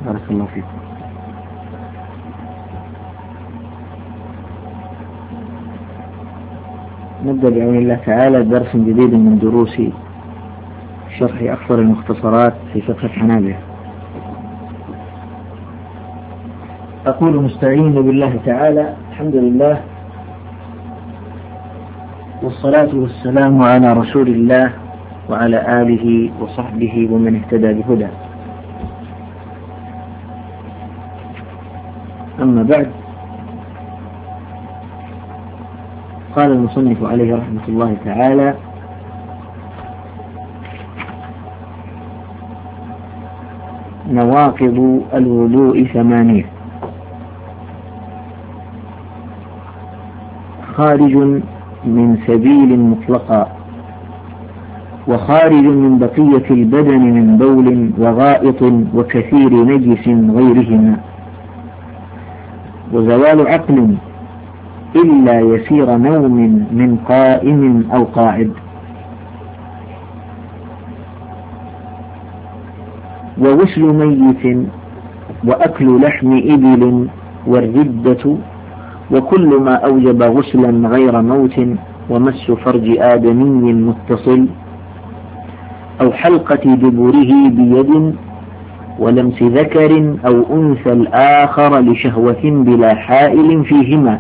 بارك الله فيكم. نبدأ بعون الله تعالى درس جديد من دروس شرح أكثر المختصرات في فقه الحنابلة. أقول مستعين بالله تعالى: الحمد لله والصلاة والسلام على رسول الله وعلى آله وصحبه ومن اهتدى بهدى. أما بعد، قال المصنف عليه رحمة الله تعالى: نواقض الوضوء 8: خارج من سبيل مطلقا، وخارج من بقية البدن من بول وغائط وكثير نجس غيرهما، وزوال عقل إلا يسير نوم من قائم أو قاعد، وغسل ميت، وأكل لحم إبل، والردة، وكل ما أوجب غسلا غير موت، ومس فرج آدمي متصل، أو حلقة دبره بيد، ولمس ذكر أو أنثى الآخر لشهوة بلا حائل فيهما،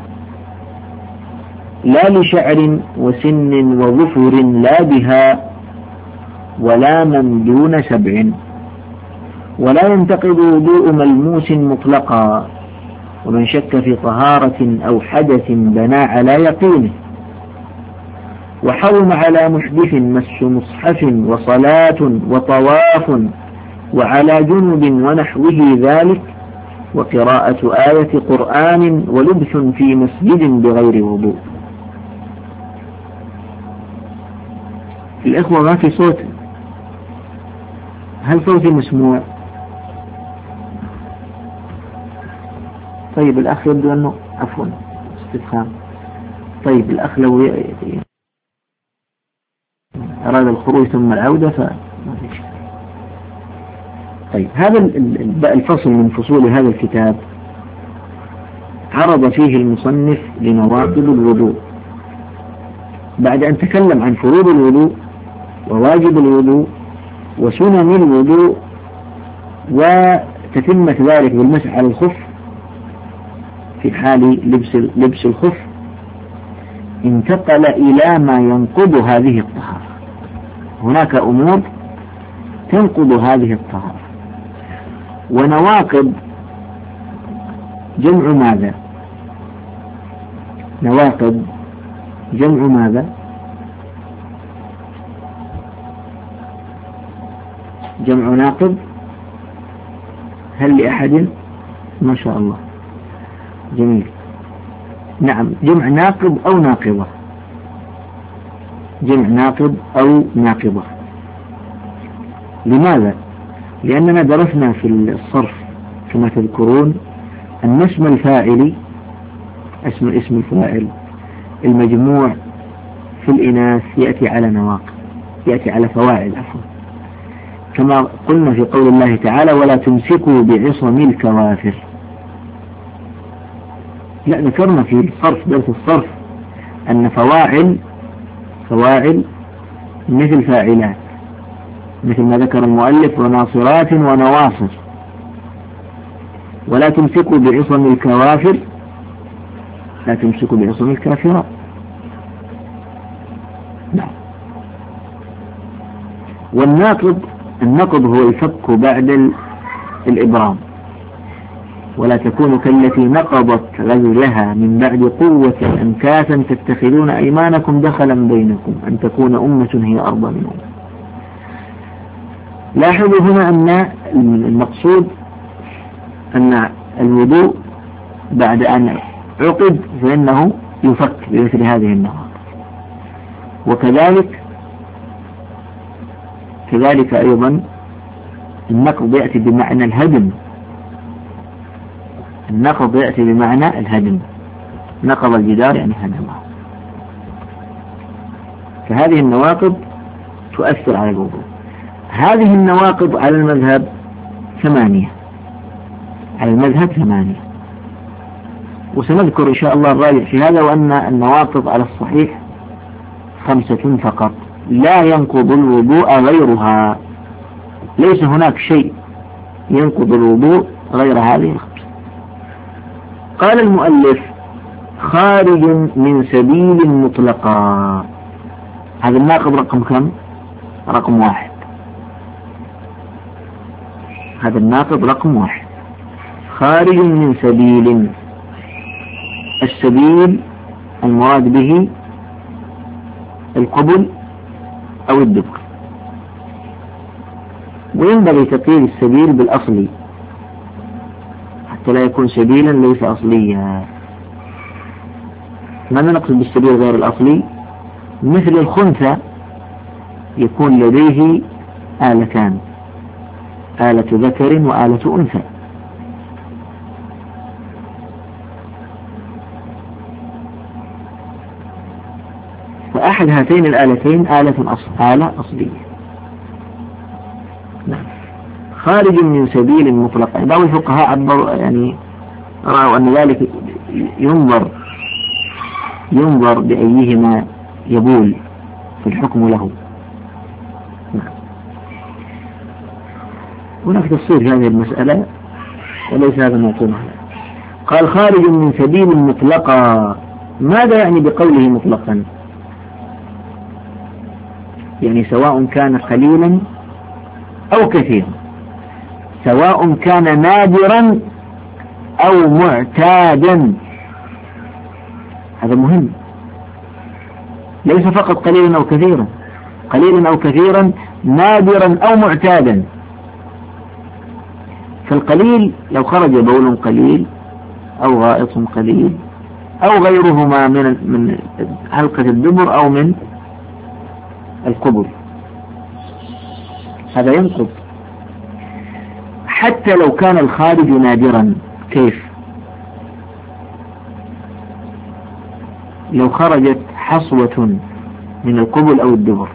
لا لشعر وسن وظفر لا بها، ولا من دون 7. ولا ينتقض وضوء ملموس مطلقا، ومن شك في طهارة أو حدث بنى على يقينه. وحرم على محدث مس مصحف وصلاة وطواف، وعلى جنب ونحوه ذلك، وقراءة آية قرآن، ولبث في مسجد بغير وضوء. الإخوة ما في صوت، هل صوتي مسموع؟ طيب الأخ يبدو أنه عفوا استفهام. طيب الأخ لو أراد الخروج ثم العودة فما في شيء. طيب هذا الفصل من فصول هذا الكتاب عرض فيه المصنف لنواقض الوضوء، بعد أن تكلم عن فروض الوضوء وواجب الوضوء وسنن الوضوء وتتمة ذلك بالمسح على الخف في حال لبس الخف، انتقل إلى ما ينقض هذه الطهارة. هناك أمور تنقض هذه الطهارة. ونواقض جمع ماذا؟ نواقض جمع ماذا؟ جمع ناقض. هل لأحد؟ ما شاء الله، جميل. نعم، جمع ناقض أو ناقضة. جمع ناقض أو ناقضة. لماذا؟ لأننا درسنا في الصرف كما تذكرون أن اسم الفاعل، اسم الفاعل المجموع في الإناث يأتي على نواقض، يأتي على فواعل عفوا، كما قلنا في قول الله تعالى: ولا تمسكوا بعصم الكوافر. لا، ذكرنا في الصرف، درس الصرف، أن فواعل مثل فاعلات، مثل ما ذكر المؤلف: وناصرات ونواصر. ولا تمسكوا بعصم الكوافر، لا تمسكوا بعصم الكافرات. نعم. النقض هو الفك بعد الإبرام، ولا تكون كالتي نقضت غزلها من بعد قوة أنكاثا تتخذون أيمانكم دخلا بينكم أن تكون أمة هي أرضى من أمة. لاحظوا هنا أن المقصود أن الوضوء بعد أن عقد فإنه يفك بمثل هذه النواقض. وكذلك أيضا النقض يأتي بمعنى الهدم. النقض يأتي بمعنى الهدم، نقض الجدار يعني هدمه. فهذه النواقض تؤثر على الوضوء. هذه النواقض على المذهب 8: على المذهب 8. وسنذكر إن شاء الله الراجع في هذا، وأن النواقض على الصحيح 5 فقط، لا ينقض الوضوء غيرها. ليس هناك شيء ينقض الوضوء غير هذه 5. قال المؤلف: خارج من سبيل مطلقا. هذا الناقض رقم كم؟ رقم 1. هذا الناقض رقم 1، خارج من سبيل. السبيل المراد به القبل أو الدبر، وينبغي تقييد السبيل بالأصلي حتى لا يكون سبيلا ليس أصليا. ماذا نقصد بالسبيل غير الأصلي؟ مثل الخنثى يكون لديه آلتان، آلة ذكر وآلة أنثى. فأحد هاتين الآلتين آلة أصلية. نعم. خارج من سبيل مطلق. بعض الفقهاء عبروا يعني رأوا أن ذلك ينظر بأيهما يبول في الحكم له. نعم. هناك تفصيل في هذه المسألة وليس هذا موضوعنا. قال: خارج من سبيل مطلقا. ماذا يعني بقوله مطلقا؟ يعني سواء كان قليلا أو كثيرا، سواء كان نادرا أو معتادا. هذا مهم، ليس فقط قليلا أو كثيرا، قليلا أو كثيرا، نادرا أو معتادا. فالقليل لو خرج بول قليل أو غائط قليل أو غيرهما من حلقة الدبر أو من القبر، هذا ينقض. حتى لو كان الخارج نادرا. كيف؟ لو خرجت حصوة من القبل أو الدبر،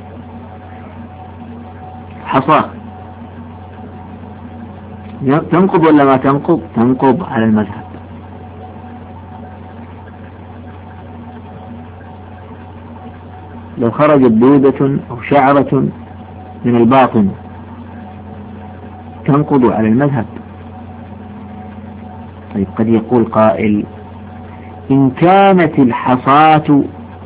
حصاة، تنقض ولا ما تنقض؟ تنقض على المذهب. لو خرجت دودة أو شعرة من الباطن تنقض على المذهب. طيب، قد يقول قائل: إن كانت الحصاة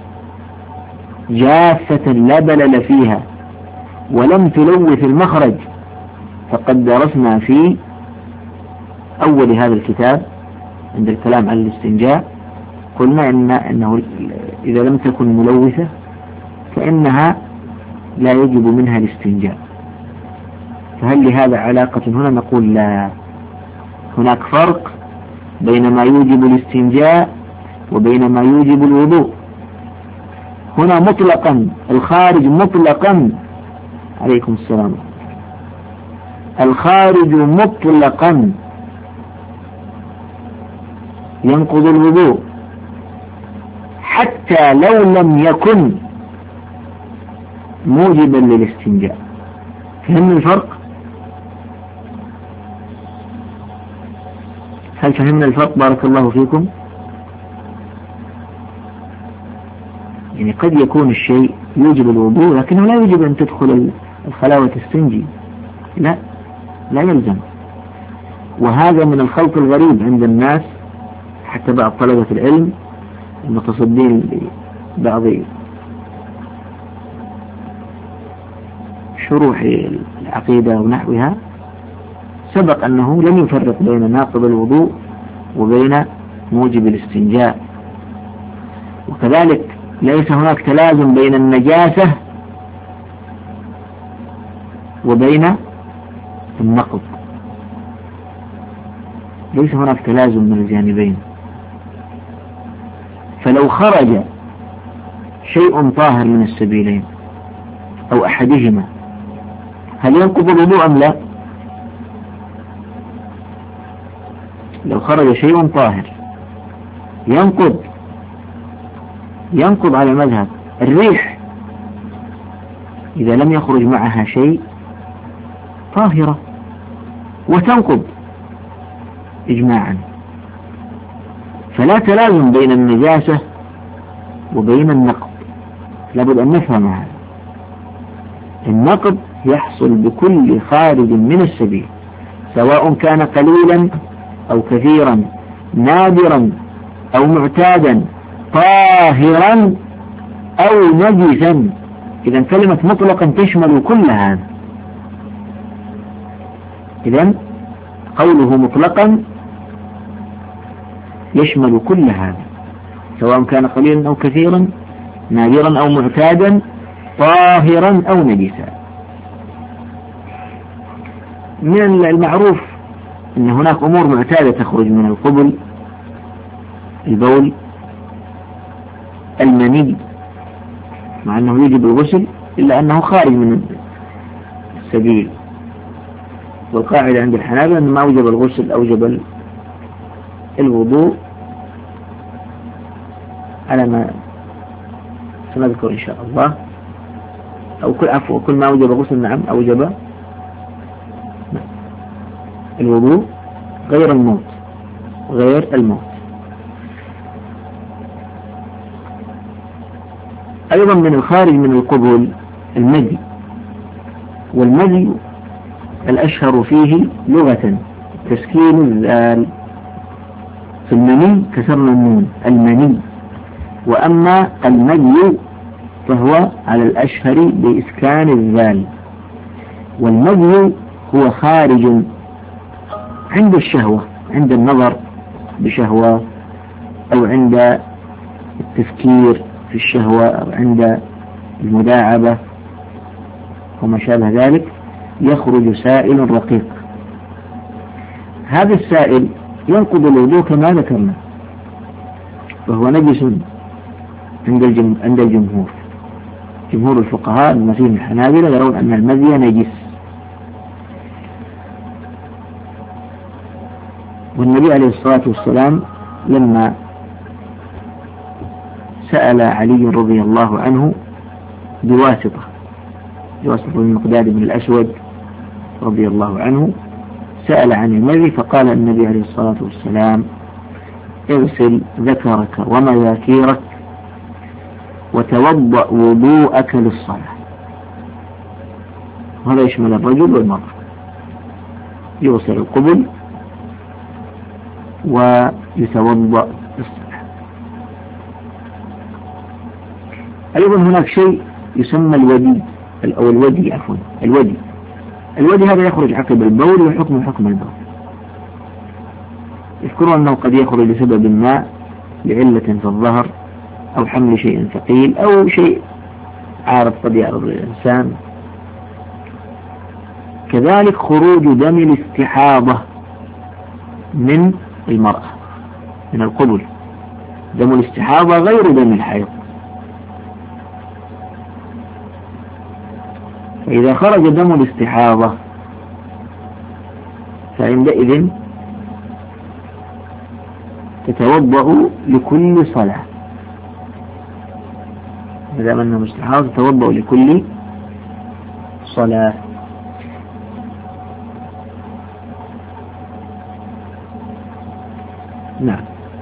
جافة لا بلل فيها ولم تلوث المخرج، فقد درسنا في أول هذا الكتاب عند الكلام عن الاستنجاء قلنا إنه إذا لم تكن ملوثة فإنها لا يجب منها الاستنجاء. فهل لهذا علاقة هنا؟ نقول لا، هناك فرق بين ما يوجب الاستنجاء وبين ما يوجب الوضوء. هنا مطلقا الخارج مطلقا، عليكم السلام، الخارج مطلقا ينقض الوضوء حتى لو لم يكن موجبا للاستنجاء. فهمنا الفرق؟ هل فهمنا الفرق؟ بارك الله فيكم. يعني قد يكون الشيء يوجب الوضوء لكنه لا يجب أن تدخل الخلاء وتستنجي، لا يلزم. وهذا من الخلط الغريب عند الناس، حتى بعض طلبة العلم المتصدين لبعض شروح العقيدة ونحوها سبق أنه لم يفرق بين ناقض الوضوء وبين موجب الاستنجاء. وكذلك ليس هناك تلازم بين النجاسة وبين النقض، ليس هناك تلازم من الجانبين. فلو خرج شيء طاهر من السبيلين أو أحدهما هل ينقض الوضوء أم لا؟ لو خرج شيء طاهر ينقض على المذهب. الريح إذا لم يخرج معها شيء طاهرة وتنقض، إجماعا. فلا تلازم بين النجاسة وبين النقض، لابد أن نفهم هذا. النقض يحصل بكل خارج من السبيل، سواء كان قليلا أو كثيرا، نادرا أو معتادا، طاهرا أو نجسا. إذا كلمة مطلقا تشمل كل هذا. إذا قوله مطلقا يشمل كل هذا، سواء كان قليلا أو كثيرا، نادرا أو معتادا، طاهرا أو نجسا. من المعروف أن هناك أمور معتادة تخرج من القبل: البول، المني، مع أنه يجب الغسل إلا أنه خارج من السبيل، والقاعدة عند الحنابلة أن ما أوجب الغسل أوجب الوضوء، على ما سنذكر إن شاء الله. أو كل ما أوجب الغسل نعم أوجب الوضوء، غير الموت. أيضا من الخارج من القبول المذي، والمذي الأشهر فيه لغة تسكين الذال، في المني كسرنا النون المني. وأما المذي فهو على الأشهر بإسكان الذال. والمذي هو خارج عند الشهوة، عند النظر بشهوة، أو عند التفكير في الشهوة، أو عند المداعبة وما شابه ذلك، يخرج سائل رقيق. هذا السائل ينقض الوضوء كما ذكرنا، فهو نجس عند الجمهور. جمهور الفقهاء المسيح الحنابلة يرون أن المذي نجس. والنبي عليه الصلاة والسلام لما سأل علي رضي الله عنه بواسطة المقداد بن الأسود رضي الله عنه، سأل عن المذي، فقال النبي عليه الصلاة والسلام: اغسل ذكرك ومذاكيرك وتوضأ وضوءك للصلاة. هذا يشمل الرجل والمرأة، يغسل القبل ويتوضأ للصلاة. أيضا هناك شيء يسمى الودي، أو الودي عفوا الودي هذا يخرج عقب البول، وحكم البول. يذكرون أنه قد يخرج لسبب ما، لعلة في الظهر، أو حمل شيء ثقيل، أو شيء عارض قد يعرض للإنسان. كذلك خروج دم الاستحاضة من المرأة، من القبل. دم الاستحاضة غير دم الحيض، فإذا خرج دم الاستحاضة فعندئذ تتوضأ لكل صلاة، ما دام أنه مستحاض تتوضأ لكل صلاة. نعم.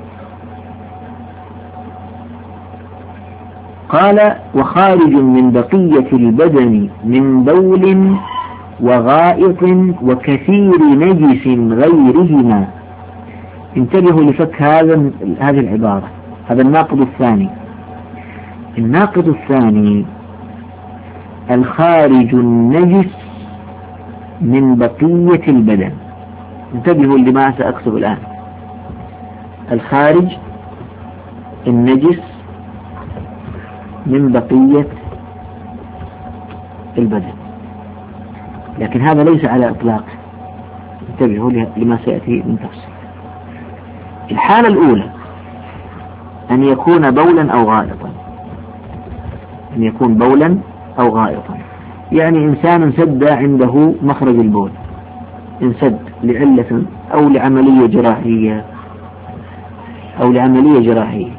قال: وخارج من بقية البدن من بول وغائط وكثير نجس غيرهما. انتبهوا لفك هذه العبارة. هذا الناقض الثاني. الناقض الثاني: الخارج النجس من بقية البدن. انتبهوا لما سأكتب الآن. الخارج النجس من بقية البدن، لكن هذا ليس على إطلاق. انتبهوا لما سيأتي من تفصيل. الحالة الأولى أن يكون بولا أو غائطا، يعني إنسان انسد عنده مخرج البول، انسد لعلة أو لعملية جراحية،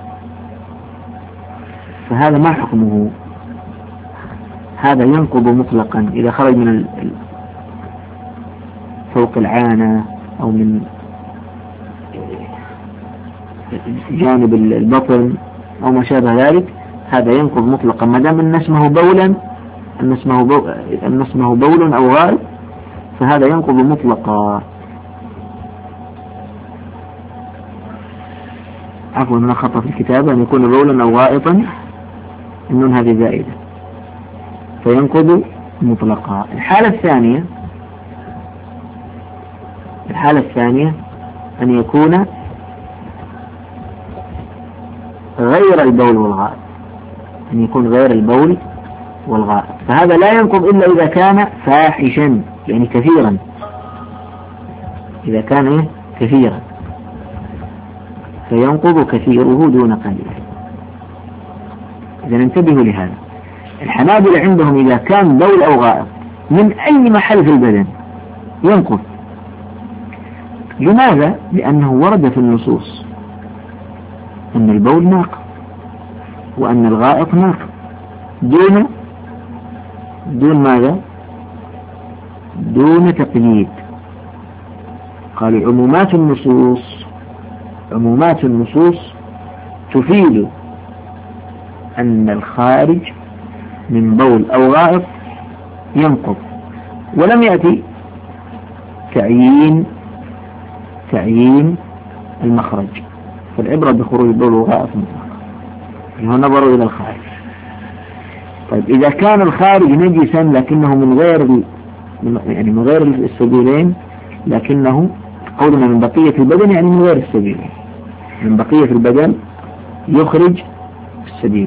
فهذا ما حكمه؟ هذا ينقض مطلقا إذا خرج من فوق العانة أو من جانب البطن أو ما شابه ذلك، هذا ينقض مطلقا ما دام أن اسمه بولا، أن اسمه بول أو غائط، فهذا ينقض مطلقا. عفوا، هنا خطأ في الكتابة، أن يكون بولا أو غائطا، النون هذه زائدة، فينقض مطلقا. الحالة الثانية أن يكون غير البول والغائط، أن يكون غير البول والغائط، فهذا لا ينقض إلا إذا كان فاحشا، يعني كثيرا، إذا كان كثيرا فينقض كثيره دون قليله. إذا انتبهوا لهذا. الحنابلة عندهم إذا كان بول أو غائط من أي محل في البدن ينقض. لماذا؟ لأنه ورد في النصوص أن البول ناقض وأن الغائط ناقض دون ماذا؟ دون تقييد. قالوا عمومات النصوص تفيد أن الخارج من بول أو غائط ينقض، ولم يأتي تعيين المخرج، فالعبرة بخروج البول والغائط مطلقا، هنا نظروا إلى الخارج. طيب إذا كان الخارج نجسا لكنه من غير السبيلين، لكنه قولنا من بقية البدن يعني من غير السبيلين، من بقية البدن يخرج السبيل.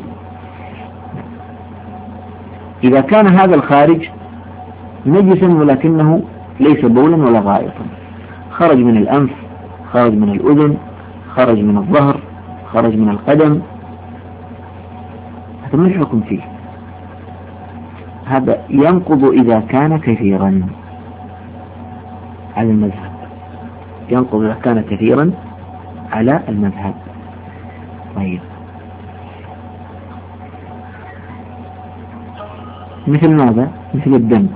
إذا كان هذا الخارج نجسا ولكنه ليس بولا ولا غائطا، خرج من الأنف، خرج من الأذن، خرج من الظهر، خرج من القدم، هذا ما الحكم فيه؟ هذا ينقض إذا كان كثيرا على المذهب، ينقض إذا كان كثيرا على المذهب. طيب، مثل ماذا؟ مثل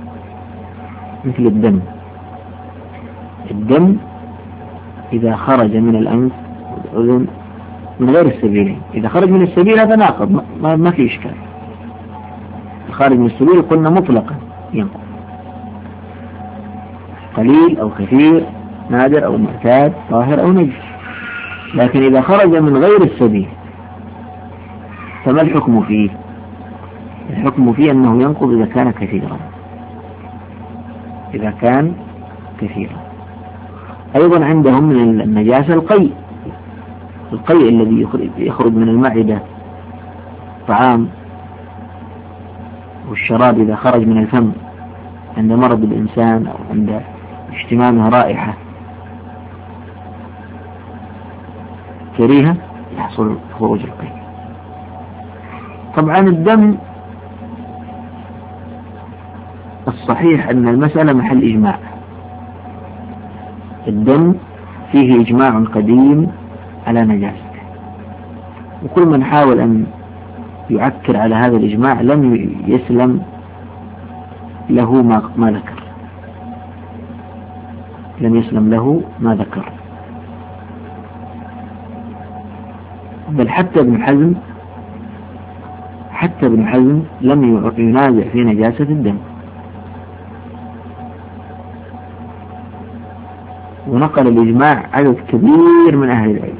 الدم إذا خرج من الأنف والأذن من غير السبيلين، إذا خرج من السبيل هذا ناقض، ما في إشكال. الخارج من السبيل قلنا مطلقا ينقض، قليل أو كثير، نادر أو معتاد، طاهر أو نجس. لكن إذا خرج من غير السبيل فما الحكم فيه؟ الحكم فيه أنه ينقض إذا كان كثيرا. أيضا عندهم من النجاسة القيء الذي يخرج من المعدة، طعام والشراب إذا خرج من الفم عند مرض الإنسان أو عند اشتمامه رائحة كريهة يحصل خروج القيء. طبعا الدم الصحيح أن المسألة محل إجماع، الدم فيه إجماع قديم على نجاسته، وكل من حاول أن يعكر على هذا الإجماع لم يسلم له ما ذكر، بل حتى ابن حزم لم ينازع في نجاسة الدم، ونقل الإجماع عدد كبير من أهل العلم.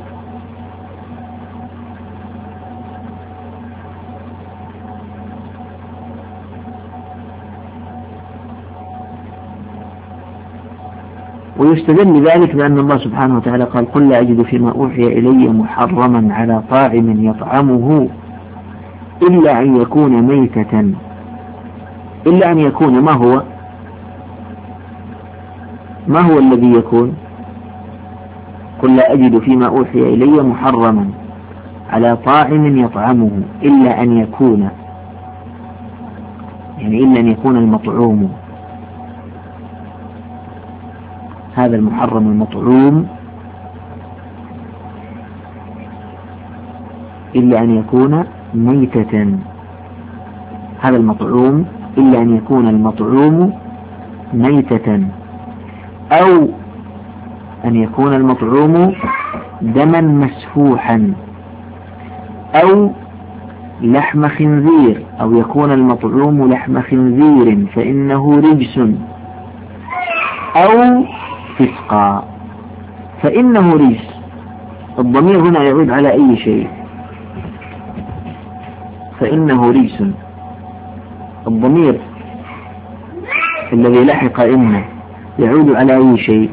ويستدل ذلك بأن الله سبحانه وتعالى قال: قل لا أجد فيما أوحي إلي محرما على طاعم يطعمه إلا أن يكون ميتة، إلا أن يكون ما هو الذي يكون؟ قل لا أجد فيما أوحي إلي محرما على طاعم يطعمه إلا أن يكون، يعني إلا أن يكون المطعوم، هذا المحرم المطعوم، إلا أن يكون ميتة، هذا المطعوم إلا أن يكون المطعوم ميتة، أو أن يكون المطعوم دما مسفوحا أو لحم خنزير، أو يكون المطعوم لحم خنزير فإنه رجس، أو فسقا. فإنه رجس، الضمير هنا يعود على أي شيء؟ فإنه رجس، الضمير الذي لحق إن يعود على أي شيء؟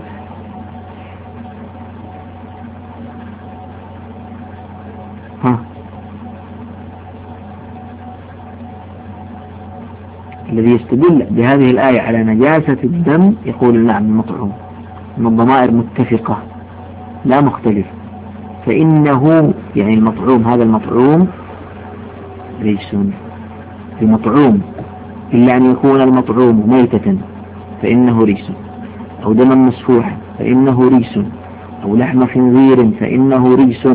الذي يستدل بهذه الآية على نجاسة الدم يقول نعم المطعوم، أن الضمائر متفقة لا مختلفة. فإنه يعني المطعوم، هذا المطعوم رجس بمطعوم، إلا أن يكون المطعوم ميتة فإنه رجس، أو دما مسفوحا فإنه رجس، أو لحم خنزير فإنه رجس.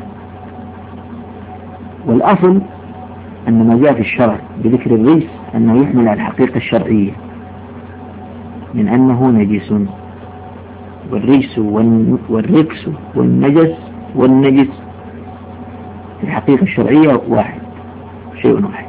والأصل أن ما جاء في الشرع بذكر الرجس أنه يحمل على الحقيقة الشرعية من أنه نجس، والرجس والركس والنجس والنجس في الحقيقة الشرعية واحد، شيء واحد.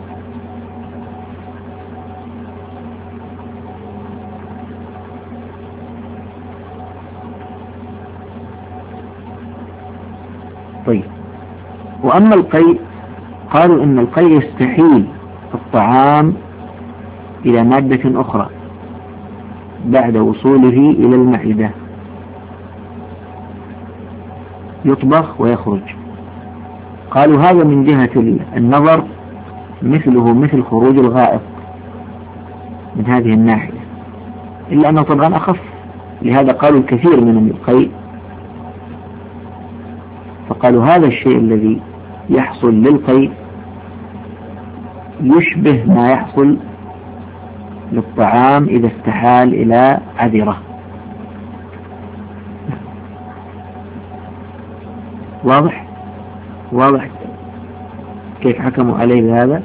طيب، وأما القيء قالوا إن القيء يستحيل الطعام إلى مادة أخرى بعد وصوله إلى المعدة، يطبخ ويخرج. قالوا هذا من جهة النظر مثله مثل خروج الغائط من هذه الناحية، إلا أنه طبعا أخف، لهذا قالوا الكثير من القيء، فقالوا هذا الشيء الذي يحصل للقيء يشبه ما يحصل للطعام إذا استحال إلى عذرة. واضح كيف حكموا عليه بهذا.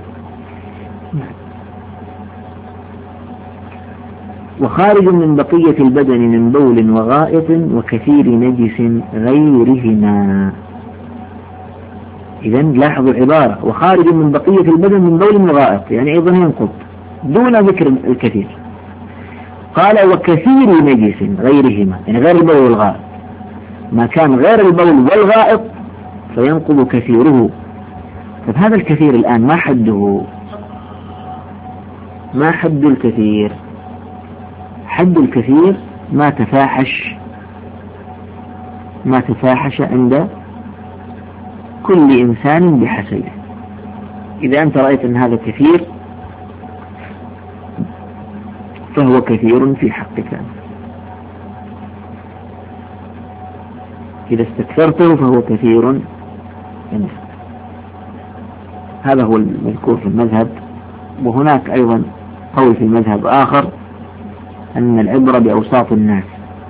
وخارج من بقية البدن من بول وغائط وكثير نجس غيرهما. إذن لاحظوا العبارة وخارج من بقية البدن من بول وغائط، يعني أيضا ينقض دون ذكر الكثير. قال وكثير نجس غيرهما، يعني غير البول والغائط، ما كان غير البول والغائط فينقض كثيره. طيب هذا الكثير الآن ما حده؟ ما حد الكثير؟ حد الكثير ما تفاحش عند كل إنسان بحسبه. إذا أنت رأيت أن هذا كثير فهو كثير في حقك، إذا استكثرته فهو كثير عندك. هذا هو المذكور في المذهب. وهناك أيضا قول في المذهب آخر أن العبرة بأوساط الناس،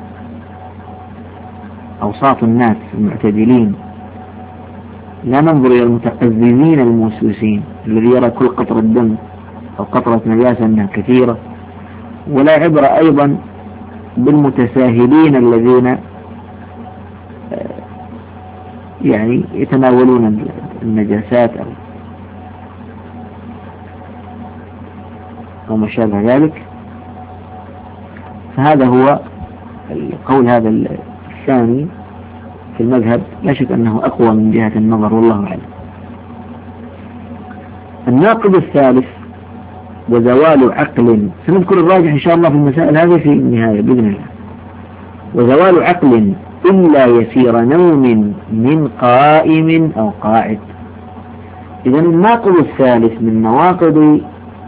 أوساط الناس المعتدلين، لا ننظر إلى المتقززين الموسوسين الذي يرى كل قطرة دم أو قطرة نجاسة أنها كثيرة، ولا عبرة أيضا بالمتساهلين الذين يعني يتناولون النجاسات أو ما شابه ذلك. فهذا هو القول هذا الثاني في المذهب، لا شك أنه أقوى من جهة النظر والله أعلم. الناقض الثالث وزوال عقل، سنذكر الراجح إن شاء الله في المسائل هذه في النهاية بإذن الله. وزوال عقل إلا يسير نوم من قائم أو قاعد. إذن الناقض الثالث من نواقض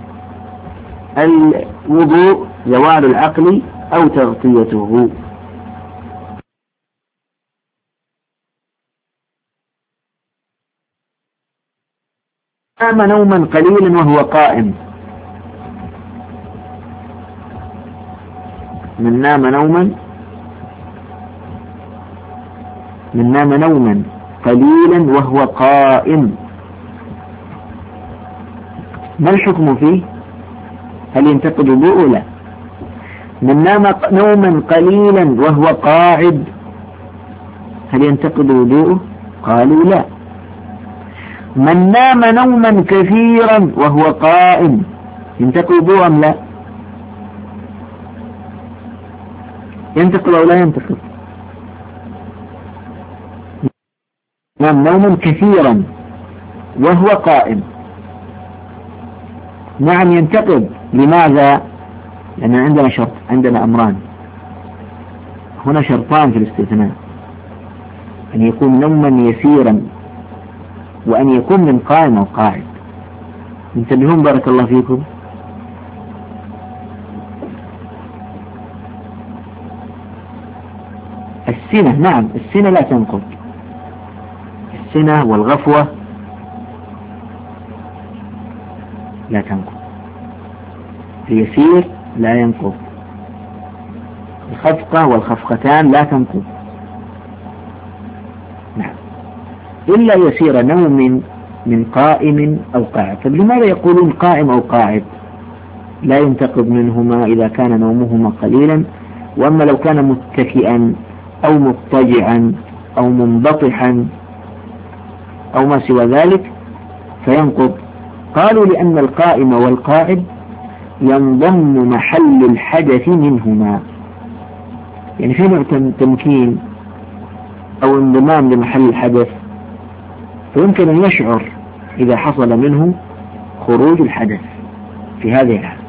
الوضوء زوال العقل أو تغطيته. نام نوما قليلا وهو قائم، من نام نوما قليلا وهو قائم، ما الحكم فيه؟ هل ينتقد وضوءه؟ لا. من نام نوما قليلا وهو قاعد هل ينتقض وضوءه؟ قالوا لا. من نام نوما كثيرا وهو قائم ينتقض وضوءه أم لا؟ ينتقض أو لا ينتقض؟ نام نوما كثيرا وهو قائم، نعم ينتقض. لماذا؟ لأن عندنا شرط، عندنا أمران هنا، شرطان في الاستثناء: أن يكون نوما يسيرا، وأن يكون من قائم أو قاعد. انتبهون بارك الله فيكم. السنة، نعم السنة لا تنقض، السنة والغفوة لا تنقض، اليسير لا ينقض، الخفقة والخفقتان لا تنقض، نعم، إلا يسير نوم من قائم أو قاعد. طيب لماذا يقولون قائم أو قاعد لا ينتقض منهما إذا كان نومهما قليلا، وأما لو كان متكئا أو مضطجعا أو منبطحا أو ما سوى ذلك فينقض؟ قالوا لأن القائم والقاعد ينضم محل الحدث منهما، يعني في نوع تمكين أو انضمام لمحل الحدث، فيمكن أن يشعر إذا حصل منه خروج الحدث في هذه الحالة.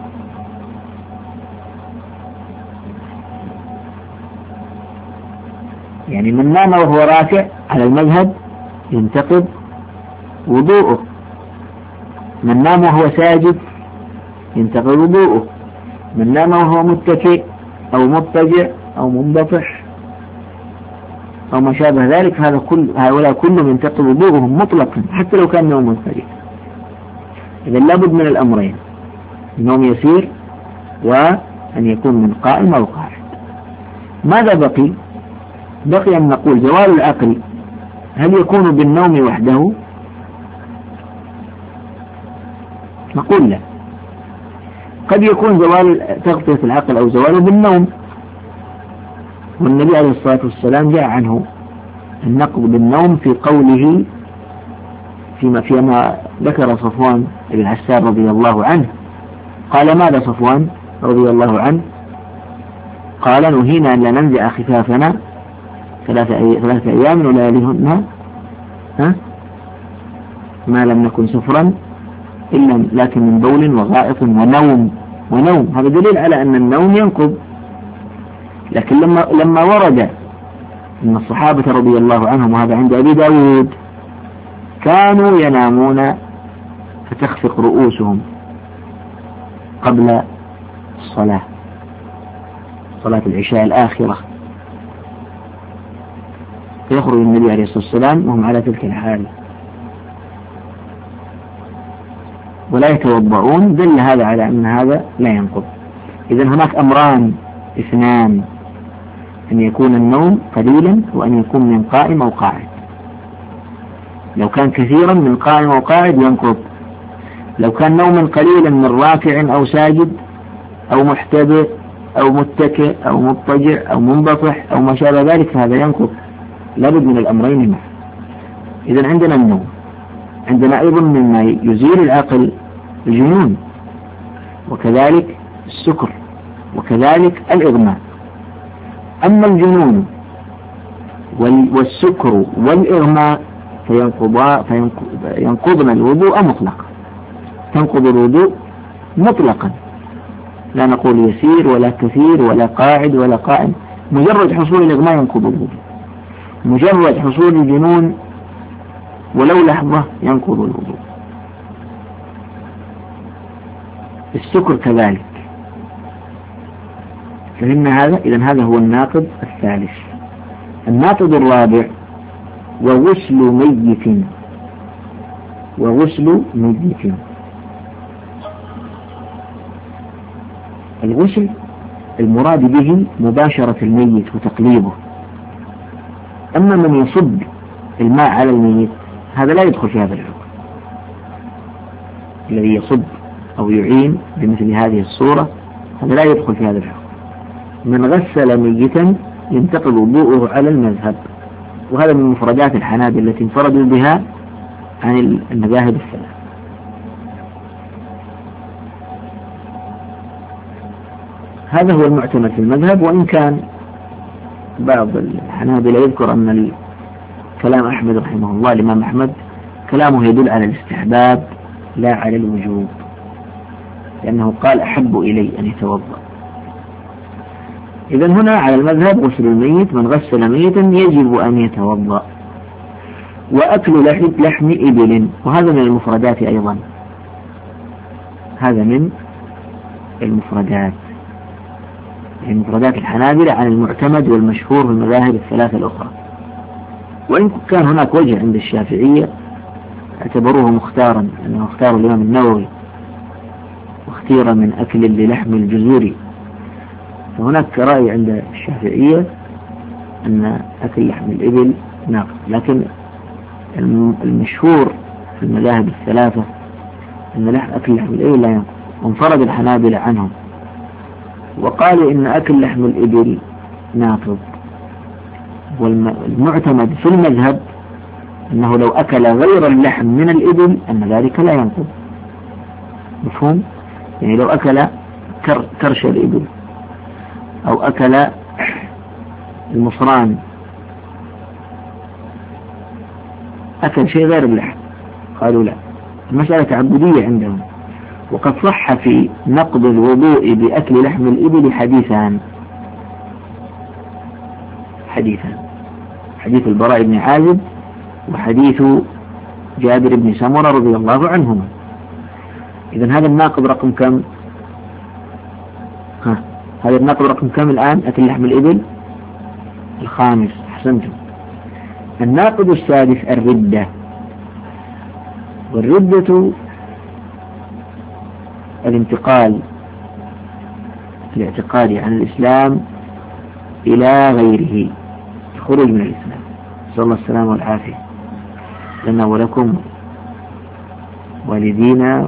يعني من نام وهو راكع على المذهب ينتقض وضوءه، من نام وهو ساجد ينتقض وضوءه، من نام وهو متكئ أو مضطجع أو منبطح أو ما شابه ذلك، هؤلاء كلهم ينتقض وضوءهم مطلقا حتى لو كان نوم قليل. إذا لابد من الأمرين: النوم يسير وأن يكون من قائم أو قاعد. ماذا بقي؟ بقي أن نقول زوال العقل هل يكون بالنوم وحده؟ نقول لا، قد يكون زوال تغطية العقل أو زواله بالنوم، والنبي عليه الصلاة والسلام جاء عنه النقض بالنوم في قوله فيما ذكر صفوان بن عسار رضي الله عنه. قال ماذا صفوان رضي الله عنه؟ قال: نهينا أن لا ننزع خفافنا 3 أيام ولياليهن ما لم نكن سفرا إلا لكن من بول وغائط ونوم. هذا دليل على أن النوم ينقض. لكن لما ورد أن الصحابة رضي الله عنهم، وهذا عند أبي داود، كانوا ينامون فتخفق رؤوسهم قبل صلاة العشاء الآخرة، فيخرج النبي عليه الصلاة والسلام وهم على تلك الحال ولا يتوضعون، دل هذا على أن هذا لا ينقض. إذن هناك أمران اثنان: أن يكون النوم قليلا وأن يكون من قائم أو قاعد. لو كان كثيرا من قائم أو قاعد ينقض، لو كان نوما قليلا من راكع أو ساجد أو محتبئ أو متكئ أو مضطجع أو منبطح أو ما شابه ذلك فهذا ينقض. لابد من الأمرين معا. إذن عندنا النوم، عندنا أيضا مما يزيل العقل الجنون، وكذلك السكر، وكذلك الإغماء. أما الجنون والسكر والإغماء فينقضن الوضوء مطلقا، تنقض الوضوء مطلقا، لا نقول يسير ولا كثير ولا قاعد ولا قائم، مجرد حصول الإغماء ينقض الوضوء، مجرد حصول الجنون ولو لحظة ينقض الوضوء. السكر كذلك. فهمنا هذا؟ إذن هذا هو الناقض الثالث. الناقض الرابع: وغسل ميت. الغسل المراد به مباشرة الميت وتقليبه، أما من يصب الماء على الميت هذا لا يدخل في هذا الحكم. الذي يصب أو يعين بمثل هذه الصورة هذا لا يدخل في هذا الحكم. من غسل ميتا ينتقض وضوءه على المذهب، وهذا من مفردات الحنابلة التي انفردوا بها عن المذاهب الثلاث. هذا هو المعتمد في المذهب، وإن كان بعض الحنابلة يذكر أن كلام أحمد رحمه الله، الإمام أحمد كلامه يدل على الاستحباب لا على الوجوب، لأنه قال أحب إلي أن يتوضأ. إذن هنا على المذهب غسل الميت، من غسل ميتا يجب أن يتوضأ. وأكل لحم إبل، وهذا من المفردات أيضا، هذا من المفردات، يعني مفردات الحنابلة عن المعتمد والمشهور في المذاهب الثلاثة الأخرى. وإن كان هناك وجه عند الشافعية اعتبروه مختارا، أنه اختار الإمام النووي واختير من أكل للحم الجزوري، فهناك رأي عند الشافعية أن أكل لحم الإبل ناقض، لكن المشهور في المذاهب الثلاثة أن أكل لحم الإبل لا ينقض، وانفرد الحنابلة عنهم وقالوا إن أكل لحم الإبل ناقض. والمعتمد في المذهب أنه لو أكل غير اللحم من الإبل أن ذلك لا ينقض. مفهوم؟ يعني لو أكل كرش الإبل أو أكل المصران، أكل شيء غير اللحم، قالوا لا، المسألة تعبدية عندهم. وقد صح في نقض الوضوء بأكل لحم الإبل حديثان، حديث البراء بن عازب وحديث جابر بن سمرة رضي الله عنهما. إذن هذا الناقض رقم كم؟ هذا الناقض رقم كم الآن؟ أكل لحم الإبل الخامس، أحسنتم. الناقض السادس الردة، والردة الانتقال الاعتقادي عن الإسلام إلى غيره، الخروج من الإسلام، نسأل الله السلامة والعافية لنا ولكم والدينا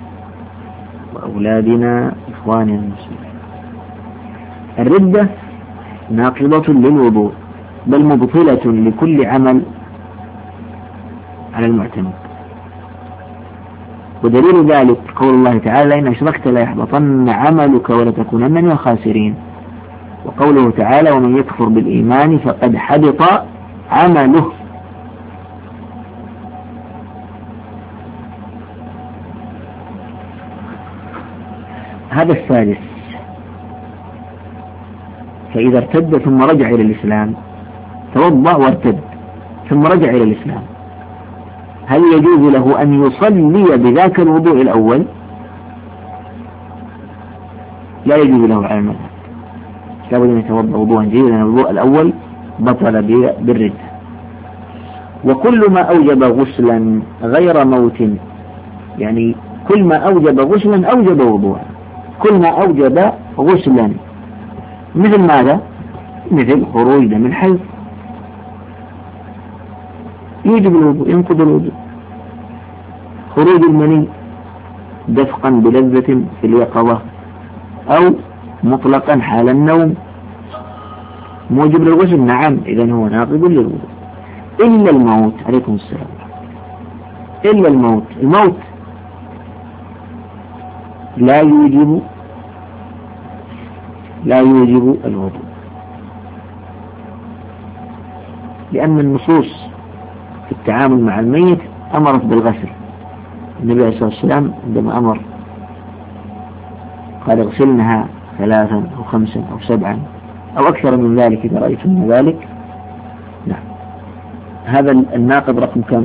وأولادنا إخواننا المسلمين. الردة ناقضة للوضوء، بل مبطلة لكل عمل على المعتمد. ودليل ذلك قول الله تعالى: إن أشركت لا يحبطن عملك ولتكونن من الخاسرين. وقوله تعالى: ومن يكفر بالإيمان فقد حبط عمله. هذا الثالث. فإذا ارتد ثم رجع إلى الإسلام، توضأ وارتد ثم رجع إلى الإسلام، هل يجوز له أن يصلي بذاك الوضوء الأول؟ لا يجوز له على المذهب، لابد أن يتوضأ وضوءا جيدا، لأن الوضوء الأول بطل بالردة. وكل ما أوجب غسلا غير موت، يعني كل ما أوجب غسلا أوجب وضوءا، كل ما أوجب غسلا مثل ماذا؟ مثل خروج دم الحيض يوجب الوضوء، ينقض الوضوء. خروج المني دفقا بلذة في اليقظة أو مطلقا حال النوم موجب للغسل، نعم، إذن هو ناقض للوضوء. إلا الموت، عليكم السلام، إلا الموت، الموت لا يوجب الوضوء، لأن النصوص في التعامل مع الميت أمرت بالغسل. النبي عليه الصلاة والسلام عندما أمر قال: اغسلنها 3 أو 5 أو 7 أو أكثر من ذلك إذا رأيتم ذلك. نعم، هذا الناقض رقم كم؟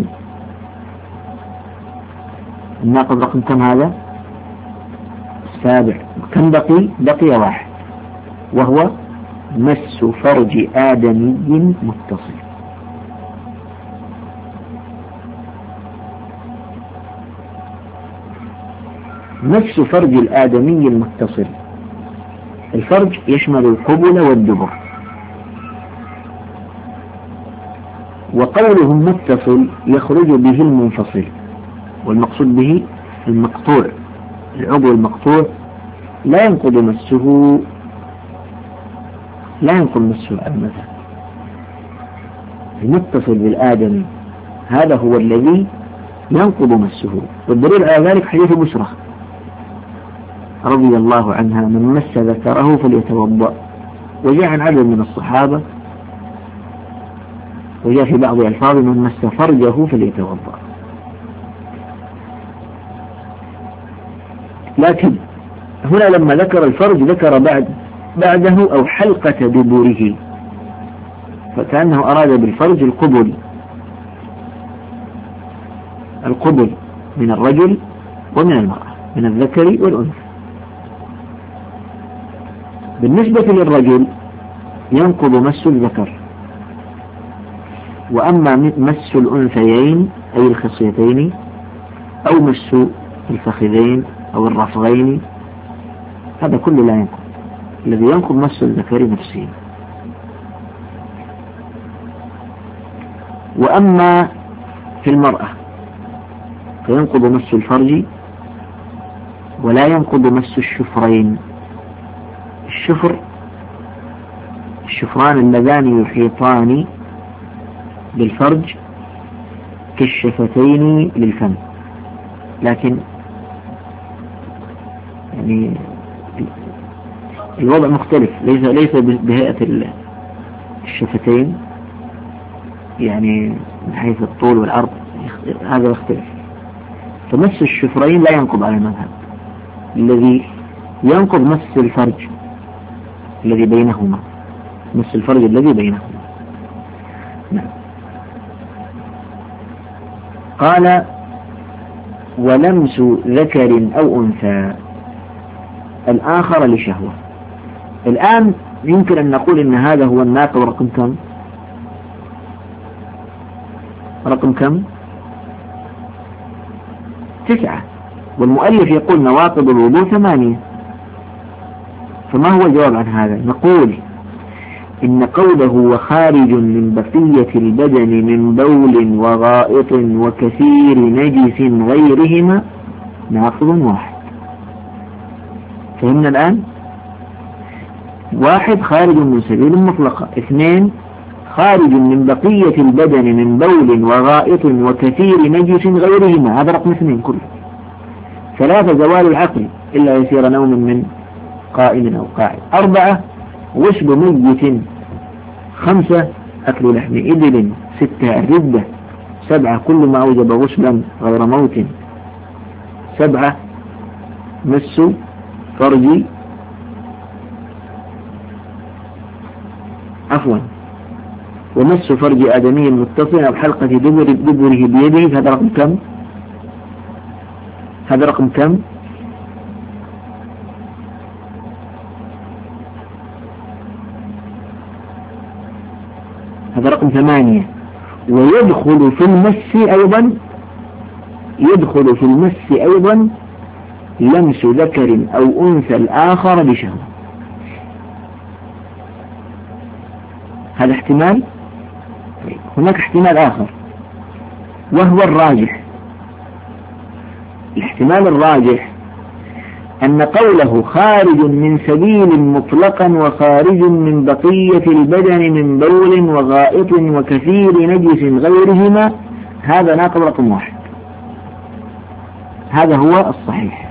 الناقض رقم كم هذا؟ السابع. كم بقي 1، وهو مس فرج آدمي متصل. مس فرج الآدمي المتصل، الفرج يشمل القبل والدبر، وقوله متصل يخرج به المنفصل، والمقصود به المقطوع. العضو المقطوع لا ينقض مسه، لا ينقض مسه على المذهب، المتصل بالآدمي هذا هو الذي ينقض مسه. والدليل على ذلك حديث بشرى رضي الله عنها: من مس ذكره فليتوضأ. وجاء عن عدد من الصحابة، وجاء في بعض ألفاظ: من مس فرجه فليتوضأ. لكن هنا لما ذكر الفرج ذكر بعده أو حلقة دبره، فكأنه أراد بالفرج القبل من الرجل ومن المرأة، من الذكر والأنثى. بالنسبة للرجل ينقض مس الذكر، وأما مس الأنثيين أي الخصيتين أو مس الفخذين أو الرفغين هذا كله لا ينقض. الذي ينقض مس الذكر نفسه. وأما في المرأة فينقض مس الفرج ولا ينقض مس الشفرين. الشفران اللذان يحيطان بالفرج كالشفتين للفم، لكن يعني الوضع مختلف، ليس بهيئة الشفتين يعني من حيث الطول والعرض، هذا يختلف. فمس الشفرين لا ينقض على المذهب. الذي ينقض مس الفرج الذي بينهما، مس الفرج الذي بينهما. نعم. قال: ولمس ذكر أو أنثى الآخر لشهوة. الآن يمكن أن نقول إن هذا هو الناقض رقم كم؟ رقم كم؟ 9. والمؤلف يقول نواقض الوضوء 8. فما هو الجواب عن هذا؟ نقول إن قوله وخارج من بقية البدن من بول وغائط وكثير نجس غيرهما ناقض واحد. فهمنا الآن؟ 1 خارج من سبيل مطلقة، 2 خارج من بقية البدن من بول وغائط وكثير نجس غيرهما، هذا رقم 2 كله. 3 زوال العقل إلا يسير نوم من قائم أو قاعد. 4 غسل ميت. 5 أكل لحم إبل. 6 الردة. 7 كل ما أوجب غسلا غير موت. 7 مس فرج ومس فرج آدمي متصل أو حلقة دبره بيده. هذا رقم كم؟ هذا رقم كم؟ هذا رقم 8. ويدخل في المس أيضا لمس ذكر أو أنثى الآخر بشهوة. هذا احتمال. هناك احتمال آخر وهو الراجح. الاحتمال الراجح أن قوله خارج من سبيل مطلقا وخارج من بقية البدن من بول وغائط وكثير نجس غيرهما هذا ناقض رقم 1. هذا هو الصحيح.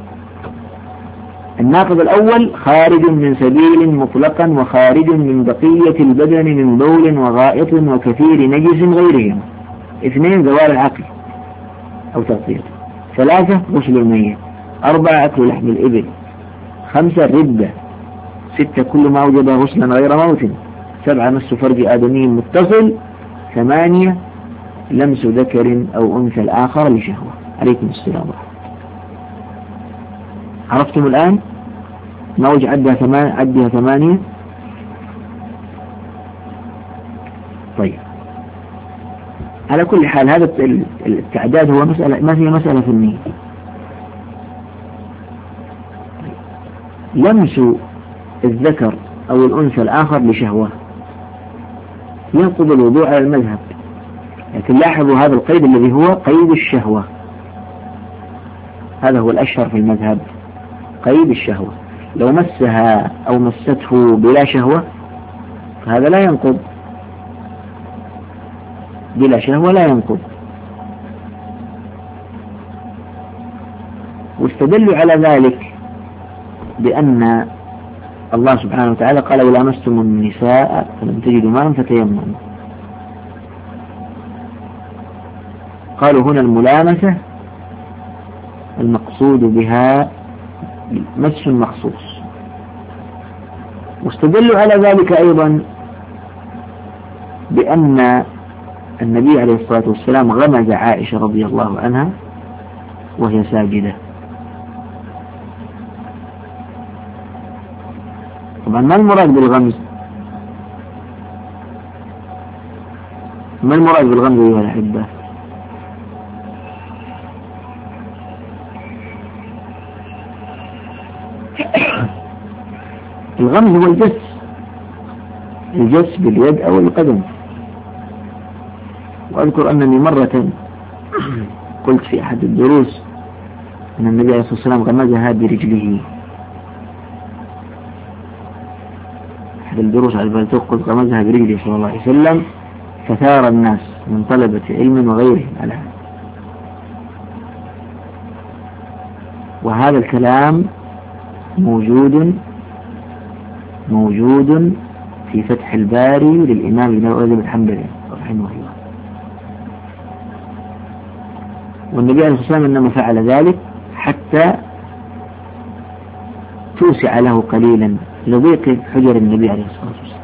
الناقض الأول خارج من سبيل مطلقا وخارج من بقية البدن من بول وغائط وكثير نجس غيرهما. 2 زوال العقل أو تغطيته. 3 غسل الميت. 4 أكل لحم الإبل. 5 الردة. 6 كل ما أوجب غسلا غير موت. 7 مس فرج آدمي متصل. 8 لمس ذكر أو أنثى الآخر لشهوة. عليكم السلام. عرفتم الآن؟ ما وجه عدها 8. طيب، على كل حال هذا التعداد هو مسألة، ما هي مسألة في النية. لمس الذكر أو الأنثى الآخر بشهوة ينقض الوضوء على المذهب، لكن لاحظوا هذا القيد الذي هو قيد الشهوة، هذا هو الأشهر في المذهب، قيد الشهوة. لو مسها أو مسته بلا شهوة فهذا لا ينقض. بلا شهوة لا ينقض. واستدلوا على ذلك بأن الله سبحانه وتعالى قال إذا لامستم النساء فلم تجدوا ماء فتيمموا. قالوا هنا الملامسة المقصود بها مس مخصوص. واستدلوا على ذلك أيضا بأن النبي عليه الصلاة والسلام غمز عائشة رضي الله عنها وهي ساجدة. طبعا ما المراد بالغمز؟ ما المراد بالغمز أيها الأحبة؟ الغمز هو الجس باليد أو القدم. وأذكر أنني مرة قلت في أحد الدروس أن النبي عليه الصلاة والسلام غمزها برجله. أحد الدروس على الفلسفة قلت غمزها برجله صلى الله عليه وسلم، فثار الناس من طلبة علم وغيرهم على هذا. وهذا الكلام موجود في فتح الباري للإمام ابن رجب الحنبلي رحمه الله. والنبي عليه الصلاة والسلام إنما فعل ذلك حتى توسع له قليلا لضيق حجر النبي عليه الصلاة والسلام.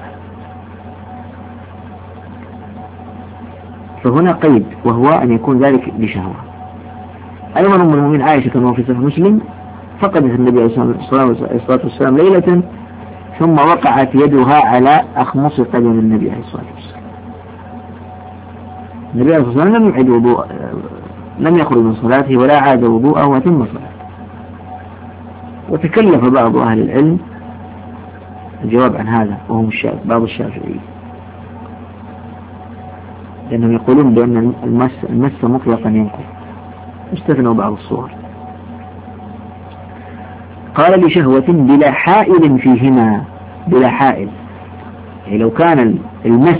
فهنا قيد، وهو أن يكون ذلك بشهوة. أيضا أم المؤمنين عائشة كما في صحيح مسلم فقدت النبي عليه الصلاة والسلام ليلة ثم وقعت يدها على أخمص قدم النبي عليه الصلاة والسلام. النبي عليه الصلاة والسلام لم يخرج من صلاته ولا عاد وضوءه وتم صلاته. وتكلف بعض أهل العلم الجواب عن هذا وهم بعض الشافعيين، لأنهم يقولون بأن المس مطلقا ينقض، استثنوا بعض الصور. قال لشهوة بلا حائل فيهما، بلا حائل، يعني لو كان المس